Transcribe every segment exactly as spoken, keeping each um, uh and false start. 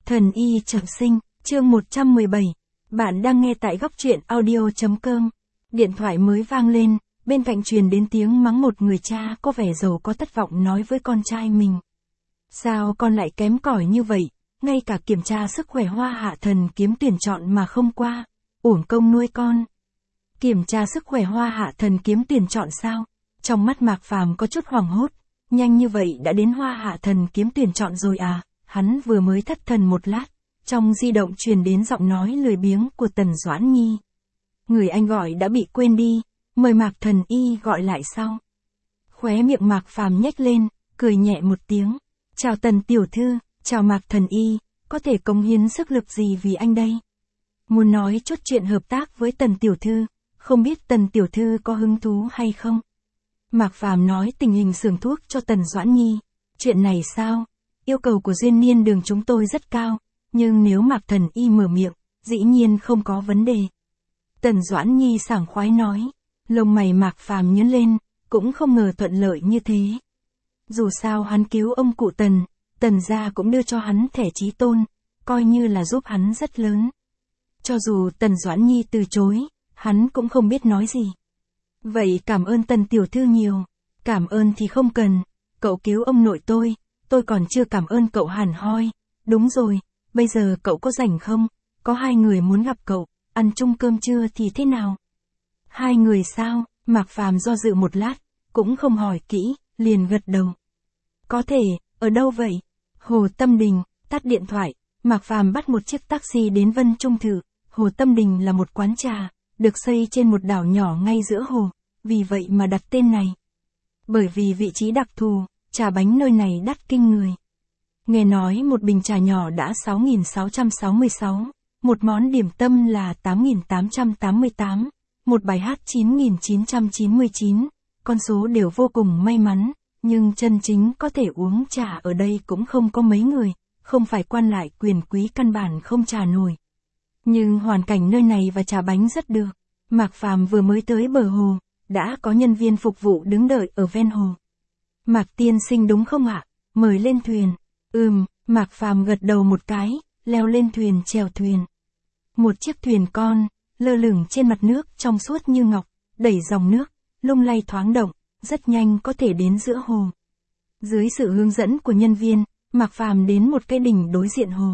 Thần y trọng sinh, chương một trăm mười bảy. Bạn đang nghe tại góc truyện audio chấm com. Điện thoại mới vang lên, bên cạnh truyền đến tiếng mắng một người cha có vẻ giàu có thất vọng nói với con trai mình. Sao con lại kém cỏi như vậy, ngay cả kiểm tra sức khỏe Hoa Hạ Thần Kiếm tuyển chọn mà không qua, uổng công nuôi con. Kiểm tra sức khỏe Hoa Hạ Thần Kiếm tuyển chọn sao? Trong mắt Mạc Phàm có chút hoảng hốt, nhanh như vậy đã đến Hoa Hạ Thần Kiếm tuyển chọn rồi à? Hắn vừa mới thất thần một lát, trong di động truyền đến giọng nói lười biếng của Tần Doãn Nhi. Người anh gọi đã bị quên đi, mời Mạc thần y gọi lại sau. Khóe miệng Mạc Phàm nhếch lên, cười nhẹ một tiếng. Chào Tần tiểu thư, chào Mạc thần y, có thể cống hiến sức lực gì vì anh đây? Muốn nói chút chuyện hợp tác với Tần tiểu thư, không biết Tần tiểu thư có hứng thú hay không? Mạc Phàm nói tình hình xưởng thuốc cho Tần Doãn Nhi. Chuyện này sao? Yêu cầu của Duyên Niên Đường chúng tôi rất cao, nhưng nếu Mạc thần y mở miệng, dĩ nhiên không có vấn đề. Tần Doãn Nhi sảng khoái nói, lông mày Mạc Phàm nhướng lên, cũng không ngờ thuận lợi như thế. Dù sao hắn cứu ông cụ Tần, Tần gia cũng đưa cho hắn thẻ chí tôn, coi như là giúp hắn rất lớn. Cho dù Tần Doãn Nhi từ chối, hắn cũng không biết nói gì. Vậy cảm ơn Tần tiểu thư nhiều. Cảm ơn thì không cần, cậu cứu ông nội tôi, tôi còn chưa cảm ơn cậu hẳn hoi. Đúng rồi, bây giờ cậu có rảnh không? Có hai người muốn gặp cậu, ăn chung cơm trưa thì thế nào? Hai người sao? Mạc Phàm do dự một lát, cũng không hỏi kỹ, liền gật đầu. Có thể, ở đâu vậy? Hồ Tâm Đình. Tắt điện thoại, Mạc Phàm bắt một chiếc taxi đến Vân Trung Thự. Hồ Tâm Đình là một quán trà, được xây trên một đảo nhỏ ngay giữa hồ, vì vậy mà đặt tên này. Bởi vì vị trí đặc thù, trà bánh nơi này đắt kinh người. Nghe nói một bình trà nhỏ đã sáu nghìn sáu trăm sáu mươi sáu, một món điểm tâm là tám nghìn tám trăm tám mươi tám, một bài hát chín nghìn chín trăm chín mươi chín, con số đều vô cùng may mắn, nhưng chân chính có thể uống trà ở đây cũng không có mấy người, không phải quan lại quyền quý căn bản không trà nổi. Nhưng hoàn cảnh nơi này và trà bánh rất được. Mạc Phàm vừa mới tới bờ hồ, đã có nhân viên phục vụ đứng đợi ở ven hồ. Mạc tiên sinh đúng không ạ? Mời lên thuyền. Ừm, Mạc Phàm gật đầu một cái, leo lên thuyền chèo thuyền. Một chiếc thuyền con, lơ lửng trên mặt nước trong suốt như ngọc, đẩy dòng nước, lung lay thoáng động, rất nhanh có thể đến giữa hồ. Dưới sự hướng dẫn của nhân viên, Mạc Phàm đến một cái đỉnh đối diện hồ.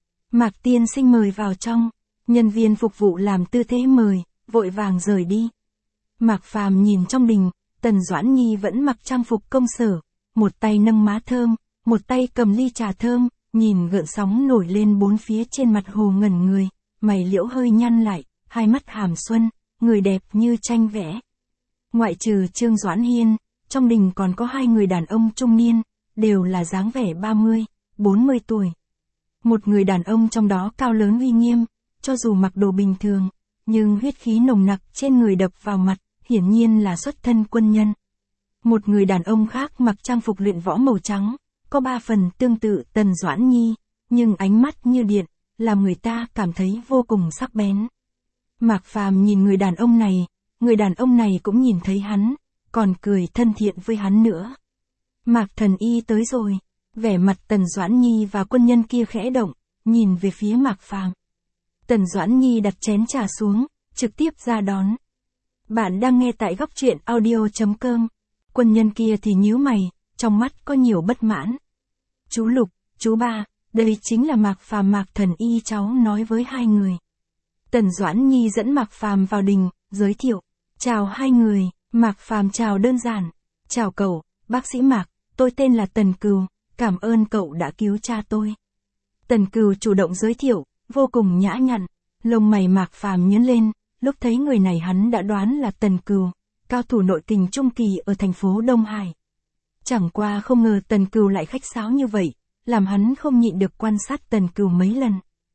Mạc tiên sinh mời vào trong, nhân viên phục vụ làm tư thế mời, vội vàng rời đi. Mạc Phàm nhìn trong đình, Tần Doãn Nhi vẫn mặc trang phục công sở, một tay nâng má thơm, một tay cầm ly trà thơm, nhìn gợn sóng nổi lên bốn phía trên mặt hồ ngẩn người, mày liễu hơi nhăn lại, hai mắt hàm xuân, người đẹp như tranh vẽ. Ngoại trừ Trương Doãn Hiên, trong đình còn có hai người đàn ông trung niên, đều là dáng vẻ ba mươi, bốn mươi tuổi. Một người đàn ông trong đó cao lớn uy nghiêm, cho dù mặc đồ bình thường, nhưng huyết khí nồng nặc trên người đập vào mặt, hiển nhiên là xuất thân quân nhân. Một người đàn ông khác mặc trang phục luyện võ màu trắng, có ba phần tương tự Tần Doãn Nhi, nhưng ánh mắt như điện, làm người ta cảm thấy vô cùng sắc bén. Mạc Phàm nhìn người đàn ông này, người đàn ông này cũng nhìn thấy hắn, còn cười thân thiện với hắn nữa. Mạc thần y tới rồi, vẻ mặt Tần Doãn Nhi và quân nhân kia khẽ động, nhìn về phía Mạc Phàm. Tần Doãn Nhi đặt chén trà xuống, trực tiếp ra đón. Bạn đang nghe tại góc truyện audio chấm com. Quân nhân kia thì nhíu mày, trong mắt có nhiều bất mãn. Chú Lục, chú Ba, đây chính là Mạc Phàm Mạc thần y cháu nói với hai người. Tần Doãn Nhi dẫn Mạc Phàm vào đình, giới thiệu. Chào hai người, Mạc Phàm chào đơn giản. Chào cậu, bác sĩ Mạc, tôi tên là Tần Cừu, cảm ơn cậu đã cứu cha tôi. Tần Cừu chủ động giới thiệu, vô cùng nhã nhặn, lông mày Mạc Phàm nhướng lên, lúc thấy người này hắn đã đoán là Tần Cừu, cao thủ nội kình trung kỳ ở thành phố Đông Hải. Chẳng qua không ngờ Tần Cừu lại khách sáo như vậy, làm hắn không nhịn được quan sát Tần Cừu mấy lần.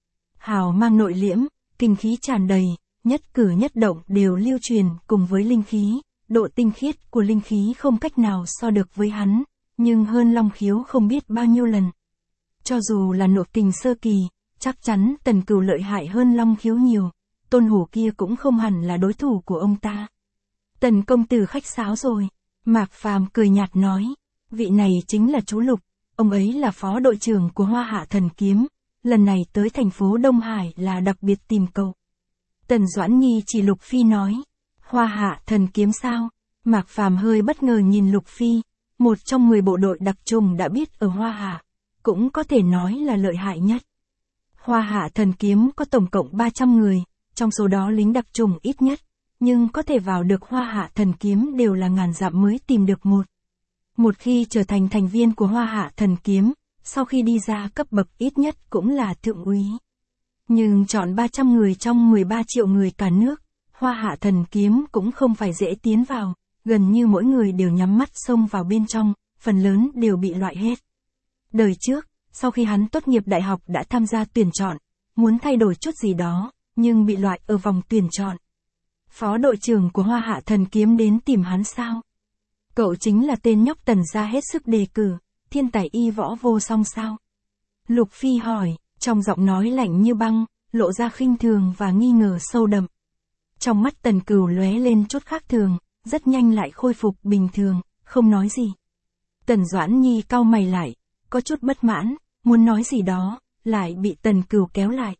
Hào mang nội liễm, kinh khí tràn đầy, nhất cử nhất động đều lưu truyền cùng với linh khí, độ tinh khiết của linh khí không cách nào so được với hắn, nhưng hơn Long Khiếu không biết bao nhiêu lần. Cho dù là nội kình sơ kỳ, chắc chắn Tần Cừu lợi hại hơn Long Khiếu nhiều, Tôn Hổ kia cũng không hẳn là đối thủ của ông ta. Tần công tử khách sáo rồi, Mạc Phàm cười nhạt nói, vị này chính là chú Lục, ông ấy là phó đội trưởng của Hoa Hạ Thần Kiếm, lần này tới thành phố Đông Hải là đặc biệt tìm cậu. Tần Doãn Nhi chỉ Lục Phi nói, Hoa Hạ Thần Kiếm sao? Mạc Phàm hơi bất ngờ nhìn Lục Phi, một trong mười bộ đội đặc trùng đã biết ở Hoa Hạ, cũng có thể nói là lợi hại nhất. Hoa Hạ Thần Kiếm có tổng cộng ba trăm người, trong số đó lính đặc trùng ít nhất, nhưng có thể vào được Hoa Hạ Thần Kiếm đều là ngàn dặm mới tìm được một. Một khi trở thành thành viên của Hoa Hạ Thần Kiếm, sau khi đi ra cấp bậc ít nhất cũng là thượng úy. Nhưng chọn ba trăm người trong mười ba triệu người cả nước, Hoa Hạ Thần Kiếm cũng không phải dễ tiến vào, gần như mỗi người đều nhắm mắt xông vào bên trong, phần lớn đều bị loại hết. Đời trước, sau khi hắn tốt nghiệp đại học đã tham gia tuyển chọn, muốn thay đổi chút gì đó, nhưng bị loại ở vòng tuyển chọn. Phó đội trưởng của Hoa Hạ Thần Kiếm đến tìm hắn sao? Cậu chính là tên nhóc Tần gia hết sức đề cử, thiên tài y võ vô song sao? Lục Phi hỏi, trong giọng nói lạnh như băng, lộ ra khinh thường và nghi ngờ sâu đậm. Trong mắt Tần Cửu lóe lên chút khác thường, rất nhanh lại khôi phục bình thường, không nói gì. Tần Doãn Nhi cau mày lại, có chút bất mãn, muốn nói gì đó, lại bị Tần Cửu kéo lại.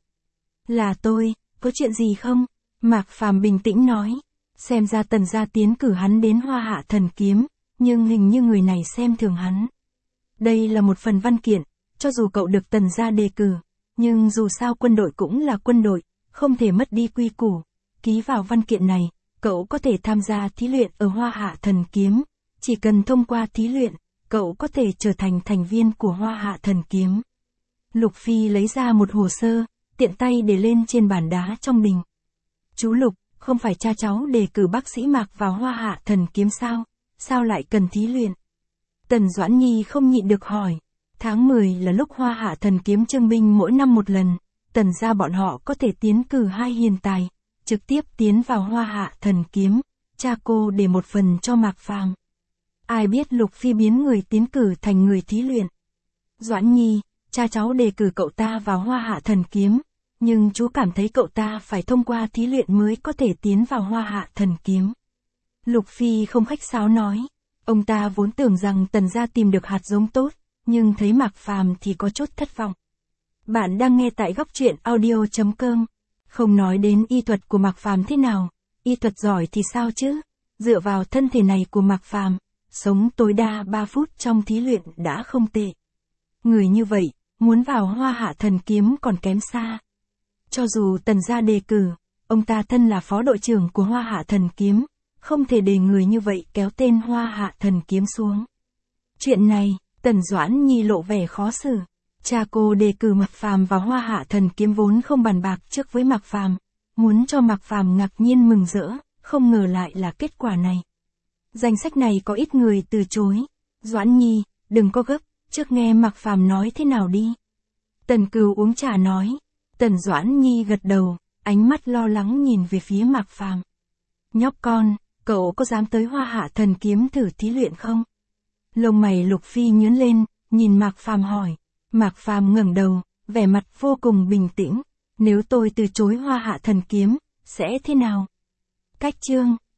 Là tôi, có chuyện gì không? Mạc Phàm bình tĩnh nói, xem ra Tần gia tiến cử hắn đến Hoa Hạ Thần Kiếm, nhưng hình như người này xem thường hắn. Đây là một phần văn kiện, cho dù cậu được Tần gia đề cử, nhưng dù sao quân đội cũng là quân đội, không thể mất đi quy củ. Ký vào văn kiện này, cậu có thể tham gia thí luyện ở Hoa Hạ Thần Kiếm, chỉ cần thông qua thí luyện, cậu có thể trở thành thành viên của Hoa Hạ Thần Kiếm. Lục Phi lấy ra một hồ sơ, tiện tay để lên trên bàn đá trong đình. Chú Lục, không phải cha cháu đề cử bác sĩ Mạc vào Hoa Hạ Thần Kiếm sao? Sao lại cần thí luyện? Tần Doãn Nhi không nhịn được hỏi. Tháng mười là lúc Hoa Hạ Thần Kiếm trưng binh mỗi năm một lần, Tần gia bọn họ có thể tiến cử hai hiền tài, trực tiếp tiến vào Hoa Hạ Thần Kiếm, cha cô để một phần cho Mạc Phàm. Ai biết Lục Phi biến người tiến cử thành người thí luyện. Doãn Nhi, cha cháu đề cử cậu ta vào Hoa Hạ Thần Kiếm, nhưng chú cảm thấy cậu ta phải thông qua thí luyện mới có thể tiến vào Hoa Hạ Thần Kiếm. Lục Phi không khách sáo nói, ông ta vốn tưởng rằng Tần gia tìm được hạt giống tốt, nhưng thấy Mạc Phàm thì có chút thất vọng. Bạn đang nghe tại góc truyện audio chấm com. Không nói đến y thuật của Mạc Phàm thế nào, y thuật giỏi thì sao chứ? Dựa vào thân thể này của Mạc Phàm, sống tối đa ba phút trong thí luyện đã không tệ. Người như vậy, muốn vào Hoa Hạ Thần Kiếm còn kém xa. Cho dù Tần gia đề cử, ông ta thân là phó đội trưởng của Hoa Hạ Thần Kiếm, không thể để người như vậy kéo tên Hoa Hạ Thần Kiếm xuống. Chuyện này, Tần Doãn Nhi lộ vẻ khó xử. Cha cô đề cử Mạc Phàm vào Hoa Hạ Thần Kiếm vốn không bàn bạc trước với Mạc Phàm, muốn cho Mạc Phàm ngạc nhiên mừng rỡ, không ngờ lại là kết quả này. Danh sách này có ít người từ chối. Doãn Nhi, đừng có gấp, trước nghe Mạc Phàm nói thế nào đi. Tần Cửu uống trà nói. Tần Doãn Nhi gật đầu, ánh mắt lo lắng nhìn về phía Mạc Phàm. Nhóc con, cậu có dám tới Hoa Hạ Thần Kiếm thử thí luyện không? Lông mày Lục Phi nhướng lên, nhìn Mạc Phàm hỏi. Mạc Phàm ngẩng đầu, vẻ mặt vô cùng bình tĩnh. Nếu tôi từ chối Hoa Hạ Thần Kiếm, sẽ thế nào? Cách chương